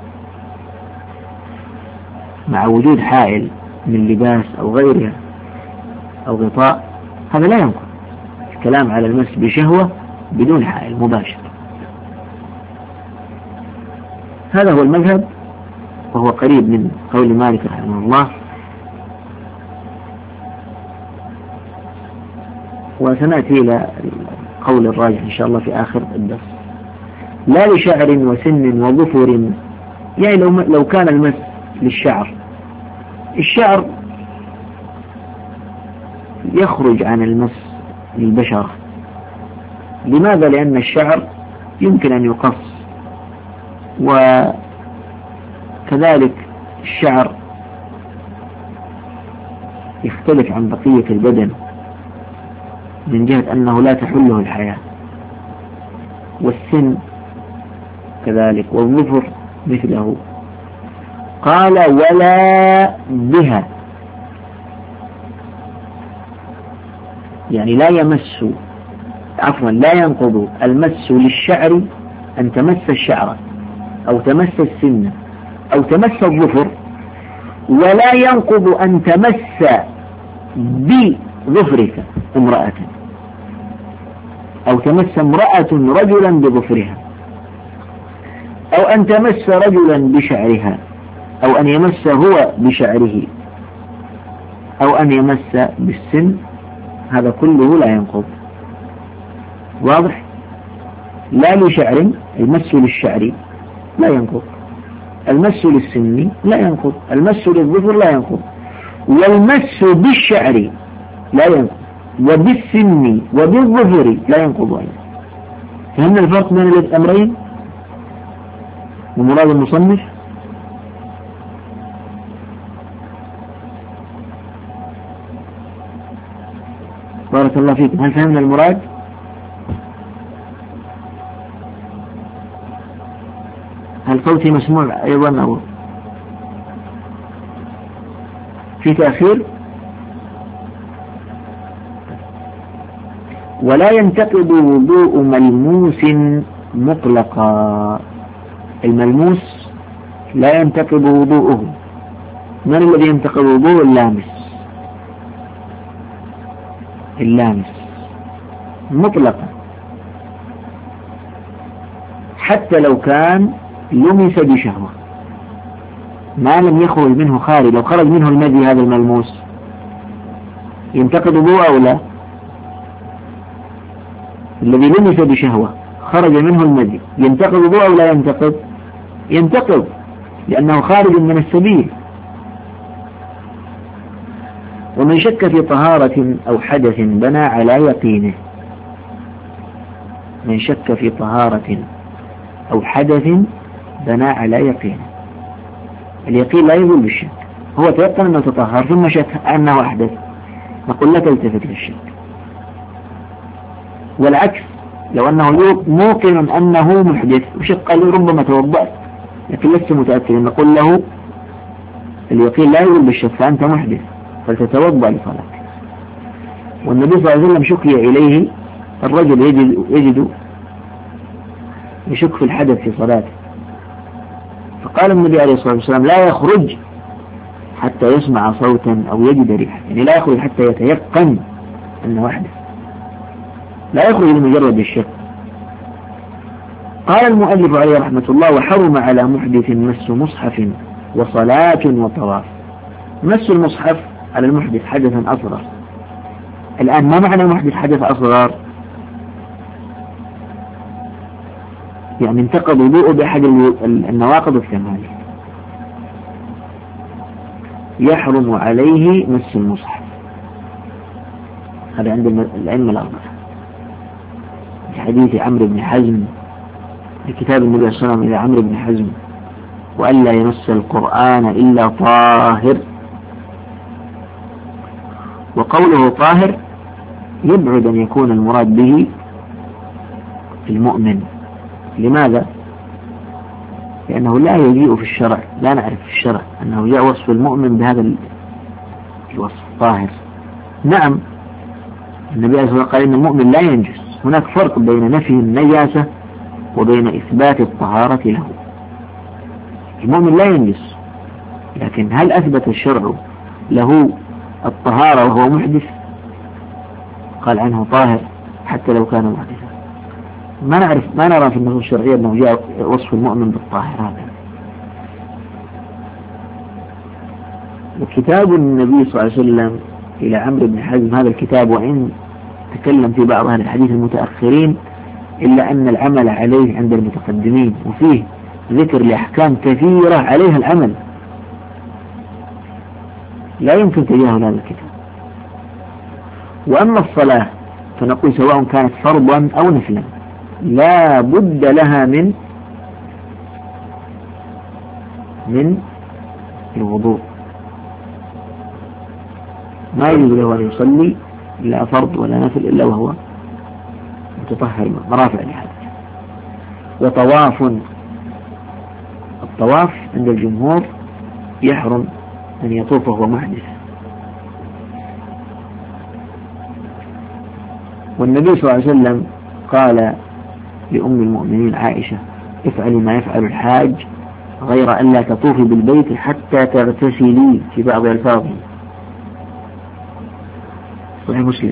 مع وجود حائل من لباس أو غيرها أو غطاء هذا لا ينقض. الكلام على المس بشهوة بدون حائل مباشر. هذا هو المذهب، وهو قريب من قول مالك رحمه الله. وسنأتي إلى قول الراجح إن شاء الله في آخر الدرس. لا لشعر وسن وظفر، يعني لو كان المس للشعر، الشعر يخرج عن المس للبشرة. لماذا؟ لأن الشعر يمكن أن يقص، وكذلك الشعر يختلف عن بقية البدن من جهة أنه لا تحله الحياة، والسن كذلك، والظفر مثله. قال ولا بها، يعني لا يمس، عفوا لا ينقض المس للشعر أن تمس الشعر أو تمس السن أو تمس الظفر، ولا ينقض أن تمس بظفرك امرأة أو تمس امرأة رجلا بظفرها، أو أن تمس رجلا بشعرها، أو أن يمس هو بشعره، أو أن يمس بالسن، هذا كله لا ينقض. واضح؟ لا لشعر، المس للشعر لا ينقض، المس للسن لا ينقض، المس للظفر لا ينقض، والمس بالشعر لا ينقض، وبالسن وبالظفر لا ينقض أيضا. فهمنا الفرق بين الأمرين ومراد المصنف؟ بارك الله فيكم. هل فهمنا المراد؟ هل صوتي مسموع أيضا أو في تأخير؟ ولا ينتقض وضوء ملموس مطلقا. الملموس لا ينتقض وضوءه. من الذي ينتقض وضوءه؟ اللامس مطلقا، حتى لو كان لمس بشهوة ما لم يخرج منه خارج. لو خرج منه المذي هذا الملموس ينتقض وضوءه أو لا؟ الذي لمس بشهوة خرج منه المذي ينتقض وضوءه أو لا ينتقض؟ ينتقض، لأنه خارج من السبيل. ومن شك في طهارة أو حدث بنى على يقينه. من شك في طهارة أو حدث بنى على يقينه. اليقين لا يزول بالشك. هو تيقن أنه تطهر ثم شك أنه أحدث، نقول لا تلتفت للشك. والعكس، لو أنه موقن أنه محدث وشك قال ربما توضأت لكن لست متأكد، نقول له اليقين لا يزول بالشك فأنت محدث فلتتوضأ لصلاتك. والنبي صلى الله عليه وسلم شكي إليه الرجل يجد يشك في الحدث في صلاته، فقال النبي عليه الصلاة والسلام لا يخرج حتى يسمع صوتا أو يجد ريحا، يعني لا يخرج حتى يتيقن أنه حدث، لا يخرج لمجرد الشك. قال المؤلف عليه رحمة الله: وحرم على محدث مس مصحف وصلاة وطواف. مس المصحف على المحدث حدثا أصغر. الآن ما معنى محدث حدث أصغر؟ يعني انتقض وضوءه بأحد النواقض الثمانية، يحرم عليه مس المصحف. هذا عند الأئمة الأربعة في حديث عمرو بن حزم في كتاب النبي صلى الله عليه وسلم إلى عمرو بن حزم: وألا يمس القرآن إلا طاهر. وقوله طاهر يبعد أن يكون المراد به المؤمن. لماذا؟ لأنه لا يجيء في الشرع، لا نعرف في الشرع أنه جاء وصف المؤمن بهذا الوصف طاهر. نعم النبي عليه الصلاة والسلام قال إن المؤمن لا ينجس. هناك فرق بين نفي النجاسة وبين إثبات الطهارة له. المؤمن لا ينجس، لكن هل أثبت الشرع له الطهارة وهو محدث؟ قال عنه طاهر حتى لو كان محدثا. ما نرى في النصوص الشرعية أنه جاء وصف المؤمن بالطاهر هذا. وكتاب النبي صلى الله عليه وسلم إلى عمرو بن حزم، هذا الكتاب وإن تكلم في بعض أهل الحديث المتأخرين إلا أن العمل عليه عند المتقدمين، وفيه ذكر لأحكام كثيرة عليها العمل، لا يمكن تجاهل هذا الكتاب. وأما الصلاة فنقول سواء كانت فرضا أو نفلا لا بد لها من الوضوء. ما يجوز له أن يصلي لا فرض ولا نفل إلا وهو متطهر مرافع لهذا. وطواف، الطواف عند الجمهور يحرم أن يطوف وهو محدث. والنبي صلى الله عليه وسلم قال لأم المؤمنين عائشة: افعلي ما يفعل الحاج غير أن لا تطوفي بالبيت حتى تغتسلي، في بعض الفاظه صحيح مسلم.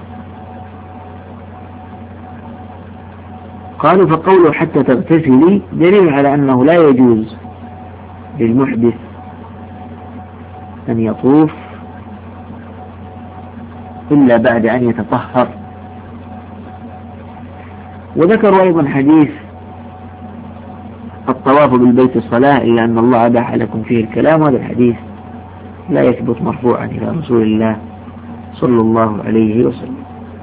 قالوا فقوله حتى تغتسلي دليل على أنه لا يجوز للمحدث أن يطوف إلا بعد أن يتطهر. وذكروا أيضا حديث الطواف بالبيت الصلاة إلا أن الله أباح لكم فيه الكلام، هذا الحديث لا يثبت مرفوعا إلى رسول الله صلى الله عليه وسلم.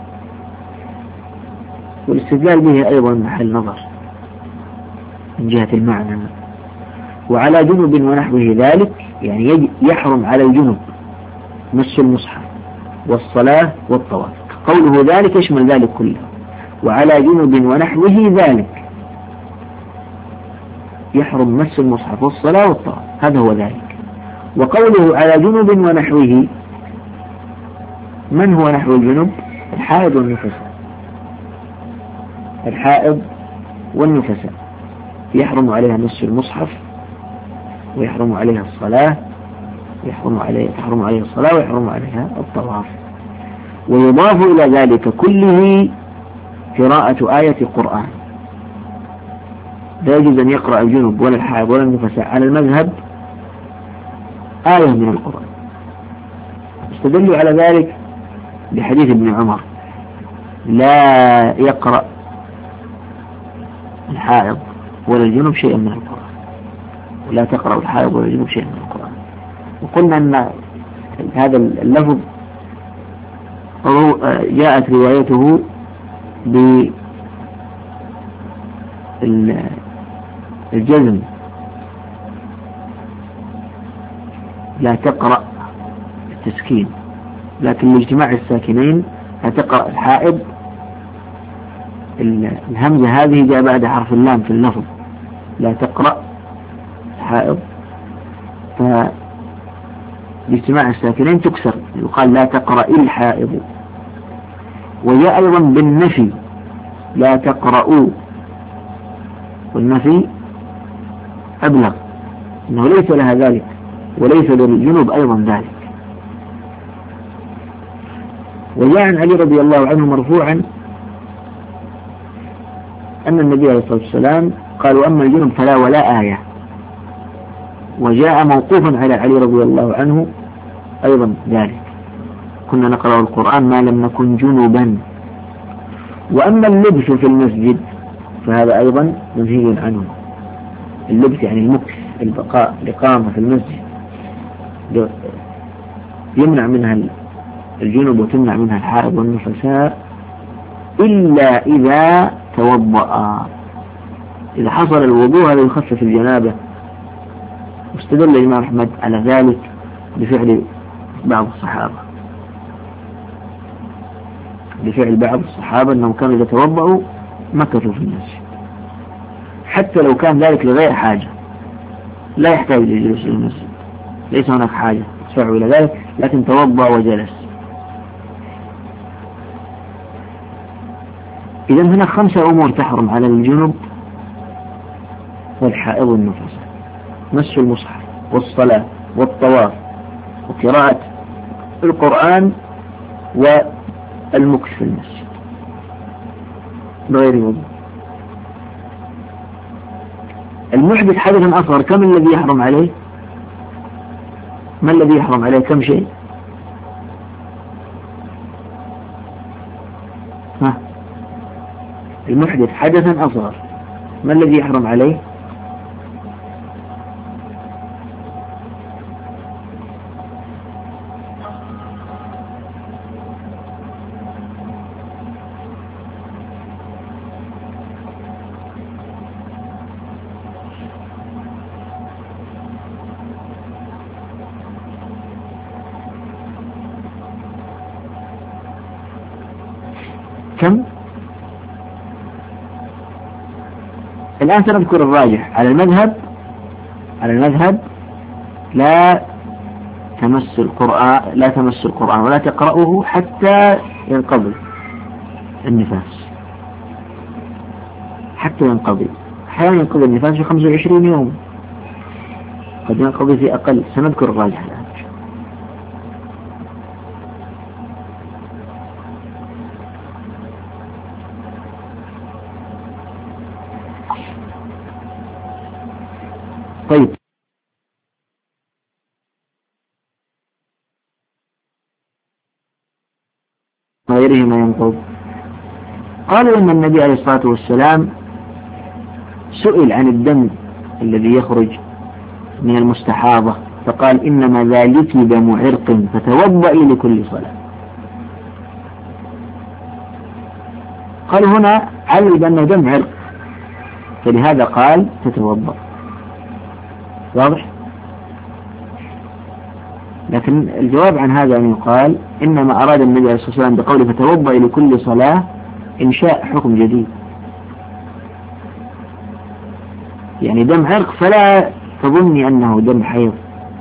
والاستدلال به أيضا محل نظر من جهة المعنى. وعلى جنب ونحوه ذلك، يعني يحرم على الجنب مس المصحف والصلاة والطواف. قوله ذلك يشمل ذلك كله. وعلى جنب ونحوه ذلك يحرم مس المصحف والصلاة والطواف، هذا هو ذلك. وقوله على جنب ونحوه، من هو نحو الجنب؟ الحائض والنفساء. الحائض والنفساء يحرم عليها مس المصحف ويحرم عليها الصلاة، تحرم عليها الصلاة ويحرم عليها الطواف. ويضاف إلى ذلك كله قراءة آية قرآن، لا يجوز أن يقرأ الجنب ولا الحائض ولا النفساء على المذهب آية من القرآن. استدلوا على ذلك بحديث ابن عمر: لا يقرأ الحائض ولا الجنب شيئا من القرآن، ولا تقرأ الحائض ولا الجنب شيئا من القرآن. وقلنا أن هذا اللفظ جاءت روايته بالجزم، لا تقرأ التسكين، لكن لاجتماع الساكنين لا تقرأ الحائض. الهمزة هذه جاء بعد حرف اللام في اللفظ، لا تقرأ الحائض، باجتماع الساكنين تكسر، يقال لا تقرأ الحائض. وجاء أيضا بالنفي: لا تقرأوا، والنفي أبلغ، إنه ليس لها ذلك، وليس للجنوب أيضا ذلك. وجاء عن علي رضي الله عنه مرفوعا أن النبي عليه الصلاة والسلام قال: وأما الجنوب فلا ولا آية. وجاء موقوفا على علي رضي الله عنه أيضا ذلك: كنا نقرأ القرآن ما لم نكن جنوبا. وأما اللبس في المسجد فهذا أيضا منهي عنه. اللبس يعني المكث، البقاء، الإقامة في المسجد، يمنع منها الجنوب وتمنع منها الحائض والنفساء إلا إذا توضأ. إذا حصل الوضوء هذا يخفف الجنابة. واستدل الإمام أحمد على ذلك بفعل بعض الصحابة أنهم كانوا إذا توضأوا مكثوا في المسجد، حتى لو كان ذلك لغير حاجة، لا يحتاج للجلوس في المسجد، ليس هناك حاجة تدفعه إلى ذلك، لكن توضأ وجلس. إذا هنا 5 أمور تحرم على الجنب والحائض والنفس: مس المصحف، والصلاة، والطواف، وقراءة القرآن، والمكث في المسجد بغير وضوء. المحدث حدثا أصغر كم الذي يحرم عليه؟ ما الذي يحرم عليه؟ كم شيء؟ المحدث حدثا أصغر ما الذي يحرم عليه؟ كم؟ الآن سنذكر الراجح. على المذهب لا تمس القرآن ولا تقرأه حتى ينقضي النفاس، حتى ينقضي. أحيانا ينقضي النفاس في 25 يوم، قد ينقضي في أقل. سنذكر الراجح الآن. طيب، غيره ما ينقض. قالوا إن النبي عليه الصلاة والسلام سئل عن الدم الذي يخرج من المستحاضة فقال: إنما ذلك دم عرق فتوضئي لكل صلاة. قالوا هنا علم بأنه دم عرق، فلهذا قال تتوضأ. واضح؟ لكن الجواب عن هذا أن يقال إنما أراد النبي عليه الصلاة والسلام بقوله فتوضئي لكل صلاة إنشاء حكم جديد، يعني دم عرق فلا تظني أنه دم حيض.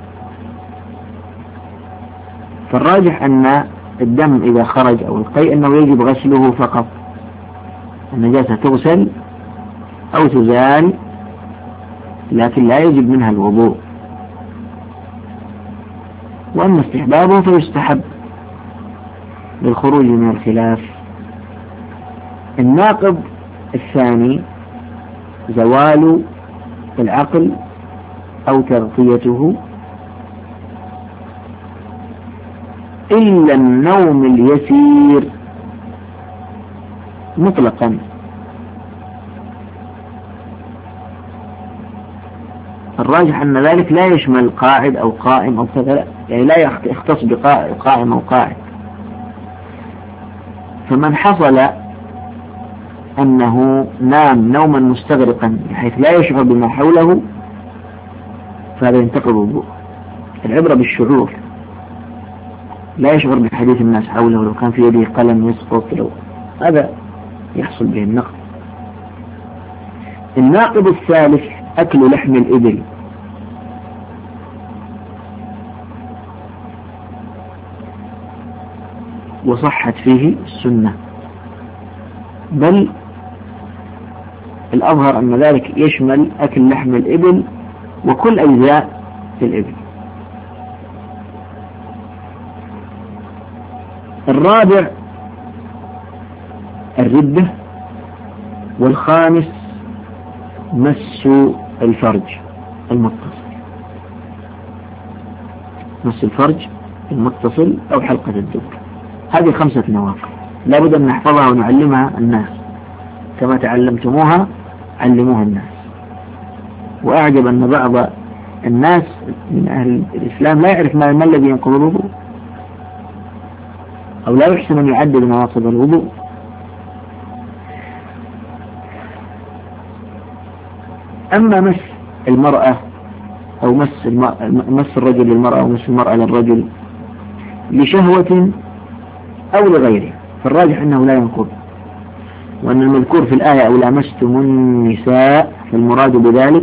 فالراجح أن الدم إذا خرج أو القيء أنه يجب غسله فقط، النجاسة تغسل أو تزال، لكن لا يجب منها الوضوء وأما استحبابه فيستحب للخروج من الخلاف. الناقض الثاني زوال العقل أو تغطيته إلا النوم اليسير مطلقا. الراجح أن ذلك لا يشمل قاعد أو قائم أو كذا، يعني لا يختص بقائم أو قاعد. فمن حصل أنه نام نوما مستغرقا بحيث لا يشعر بما حوله فهذا ينتقض وضوءه. العبرة بالشعور، لا يشعر بحديث الناس حوله، لو كان في يده قلم يسقط هذا يحصل به النقض. الناقض الثالث أكل لحم الإبل، وصحت فيه السنة، بل الأظهر أن ذلك يشمل أكل لحم الإبل وكل أجزاء الإبل. الرابع الردة، والخامس مس الفرج المتصل، مس الفرج المتصل أو حلقة الدبر. هذه 5 نواقض لا بد أن نحفظها ونعلمها الناس، كما تعلمتموها علموها الناس. وأعجب أن بعض الناس من أهل الإسلام لا يعرف ما الذي ينقض الوضوء، أو لا يحسن أن يعدل نواقض الوضوء. أما مس المرأة أو مس الرجل للمرأة أو مس المرأة للرجل لشهوة أو لغيره فالراجح أنه لا ينقض، وأن المذكور في الآية أو لامستم النساء فالمراد بذلك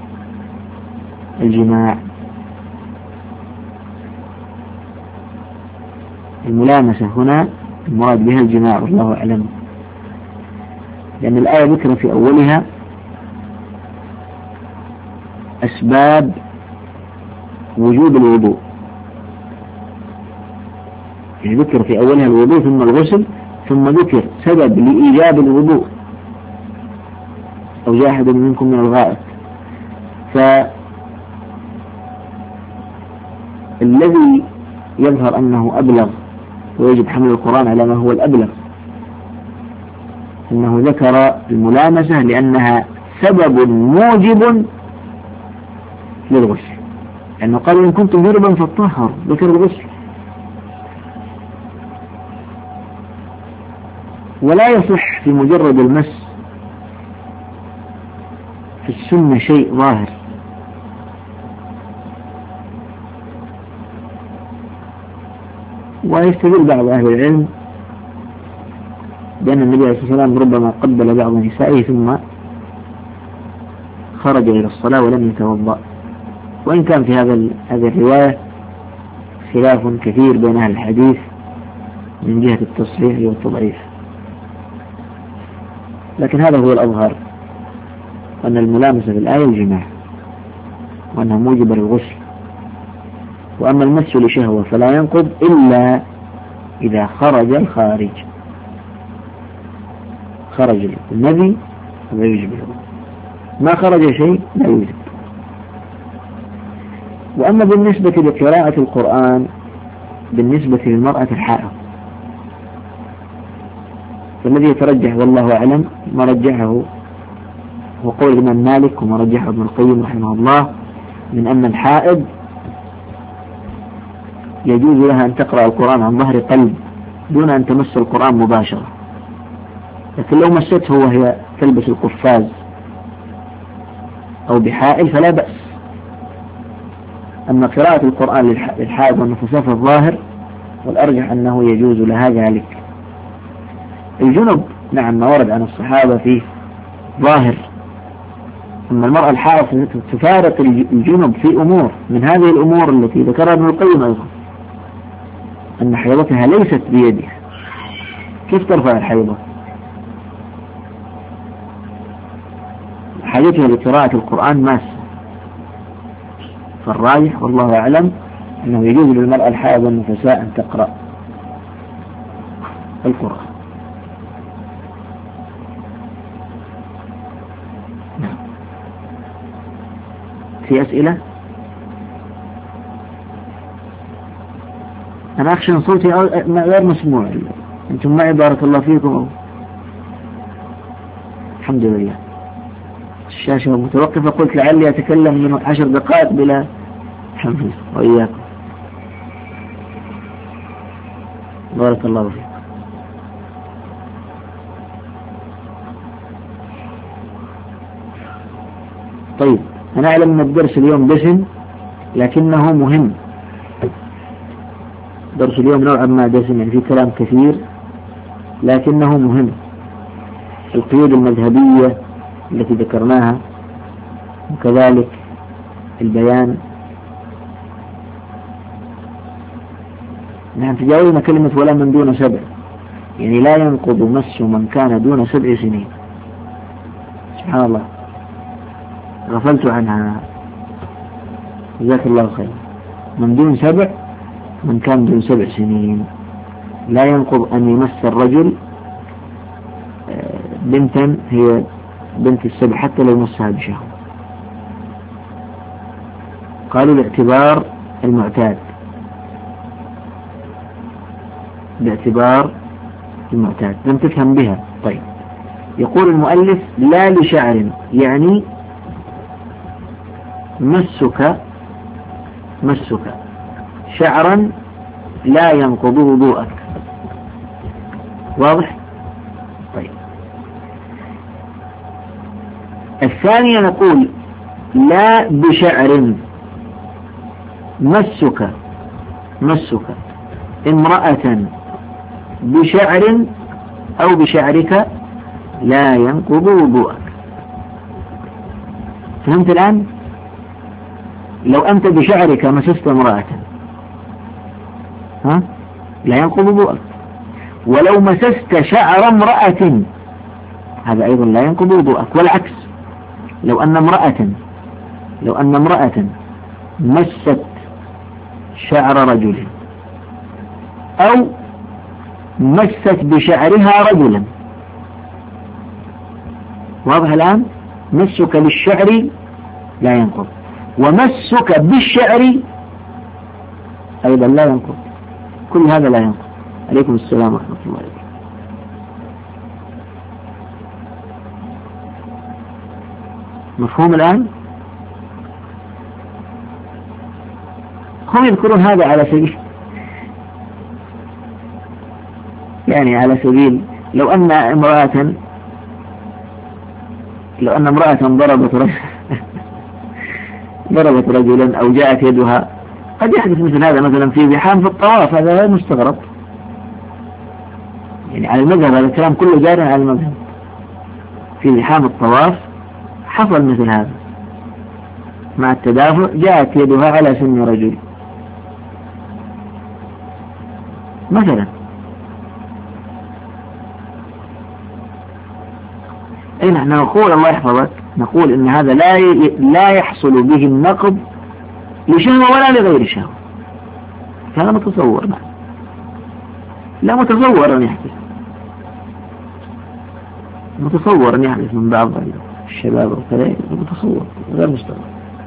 الجماع. الملامسة هنا المراد بها الجماع والله أعلم، لأن الآية ذكر في أولها أسباب وجوب الوضوء، يعني ذكر في أولها الوضوء ثم الغسل ثم ذكر سبب لإيجاب الوضوء أو جاء أحد منكم من الغائط. فالذي يظهر أنه أبلغ ويجب حمل القرآن على ما هو الأبلغ أنه ذكر الملامسة لأنها سبب موجب للغسل، لأنه قال إن كنتم جنبا فاطهروا، ذكر الغسل. ولا يصح في مجرد المس في السنة شيء ظاهر، ويستدل بعض أهل العلم بأن النبي عليه الصلاة والسلام ربما قبل بعض نسائه ثم خرج إلى الصلاة ولم يتوضأ، وإن كان في هذه الرواية خلاف كثير بين أهل الحديث من جهة التصحيح والتضعيف، لكن هذا هو الأظهر، أن الملامسة في الآية الجماع وأنها موجبة للغسل. وأما المس لشهوة فلا ينقض إلا إذا خرج الخارج، خرج النبي لا يوجب، ما خرج شيء لا يوجب. وأما بالنسبة لقراءة القرآن بالنسبة للمرأة الحائض فالذي يترجح والله أعلم ما رجحه هو قول الإمام مالك وما رجحه ابن القيم رحمه الله من أن الحائض يجوز لها أن تقرأ القرآن عن ظهر قلب دون أن تمس القرآن مباشرة، لكن لو مسته وهي تلبس القفاز أو بحائل فلا بأس. أما قراءة القرآن للحائض والنفساء الظاهر والأرجح أنه يجوز لها ذلك. الجنب نعم ما ورد عن الصحابة فيه ظاهر، أما المرأة الحائض تفارق الجنب في أمور، من هذه الأمور التي ذكرها ابن القيم أيضا أن حيضتها ليست بيدها، كيف ترفع الحيضة؟ حاجتها لقراءة القرآن ماسة. فالراجح والله أعلم أنه يجوز للمرأة الحائض النفساء أن تقرأ القرآن. في أسئلة؟ أنا أخشى أن صوتي غير مسموع. أنتم معي بارك الله فيكم. الحمد لله. الشاشة متوقفة، قلت لعلي أتكلم من 10 دقائق بلا حمد. وإياكم بارك الله فيكم. طيب، أنا أعلم أن الدرس اليوم دسم لكنه مهم. درس اليوم نوعا ما دسم، يعني فيه كلام كثير لكنه مهم. القيود المذهبية التي ذكرناها، وكذلك البيان. نحن تجاوزنا كلمة ولا من دون 7، يعني لا ينقض مس من كان دون 7 سنين. سبحان الله، غفلت عنها، جزاك الله خير. من دون 7، من كان دون 7 سنين لا ينقض أن يمس الرجل بنتا هي بنت ال7 حتى لو مسها بشهوة. قالوا باعتبار المعتاد، باعتبار المعتاد، لم تفهم بها. طيب، يقول المؤلف لا لشعر، يعني مسك شعرا لا ينقض وضوءك. واضح؟ طيب، الثانية نقول لا بشعر. مسك امرأة بشعر أو بشعرك لا ينقض وضوءك. فهمت الآن؟ لو أنت بشعرك مسست امرأة لا ينقض وضوءك، ولو مسست شعر امرأة هذا أيضا لا ينقض وضوءك. والعكس، لو أن امرأة مست شعر رجل أو مست بشعرها رجلا. واضح الآن؟ مسك للشعر لا ينقض، ومسك بالشعر أيضا لا ينقض. كل هذا لا ينقض. عليكم السلام ورحمة الله وبركاته. مفهوم الآن؟ هم يذكرون هذا على سبيل، يعني على سبيل لو أن امرأة ضربت رجلا أو جاءت يدها، قد يحدث مثل هذا مثلا في زحام في الطواف، هذا غير مستغرب. يعني على المذهب، هذا الكلام كله جار على المذهب. في زحام الطواف حصل مثل هذا مع التدافع، جاءت يدها على سن رجل مثلا. أي نحن نقول الله يحفظك، نقول إن هذا لا يحصل به النقض لشهوة ولا لغير شهوة. هذا متصور، لا متصور أن يحدث، متصور أن يحدث من بعض الشباب وكذا، متصور غير مستغرب.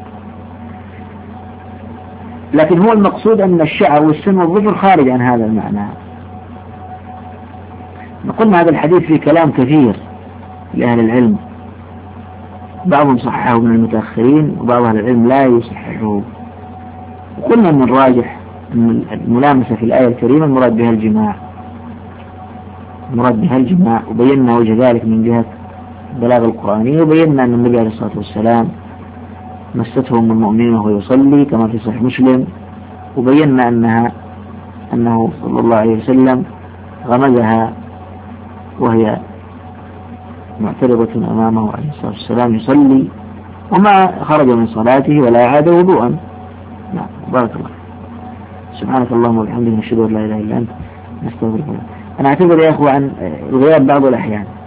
لكن هو المقصود أن الشعر والسن والظفر خارج عن هذا المعنى. قلنا هذا الحديث فيه كلام كثير لأهل العلم، بعضهم صححه من المتأخرين وبعض أهل العلم لا يصححه. وقلنا أن الراجح أن الملامسة في الآية الكريمة المراد بها الجماع، وبينا وجه ذلك من جهة البلاغة القرآنية، وبينا أن النبي عليه الصلاة والسلام مسته أم المؤمنين وهو يصلي كما في صحيح مسلم، وبينا أنه صلى الله عليه وسلم غمزها وهي معترضة أمامه عليه الصلاة والسلام يصلي، وما خرج من صلاته ولا أعاد وضوءا. نعم، بارك الله. سبحانك اللهم وبحمدك، نشهد أن لا إله إلا أنت، نستغفرك. أنا أعتذر يا أخوة عن الغياب بعض الأحيان.